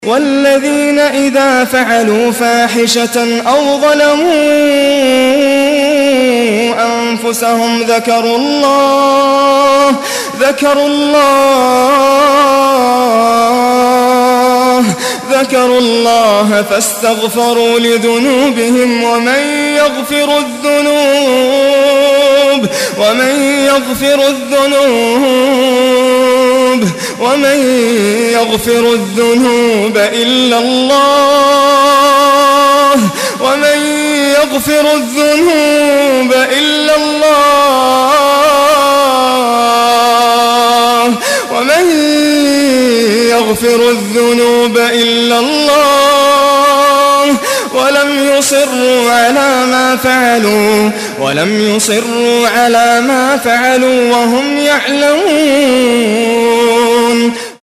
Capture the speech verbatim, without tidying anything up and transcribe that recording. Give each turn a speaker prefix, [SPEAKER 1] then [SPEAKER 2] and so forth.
[SPEAKER 1] والذين إذا فعلوا فاحشة أو ظلموا أنفسهم ذكروا الله ذكروا الله ذكروا الله فاستغفروا لذنوبهم ومن يغفر الذنوب ومن يغفر الذنوب ومن يغفر الذنوب إلا الله ومن يغفر الذنوب إلا الله ومن يغفر الذنوب إلا الله ولم يصروا على ما فعلوا ولم يصروا على ما فعلوا وهم يعلمون.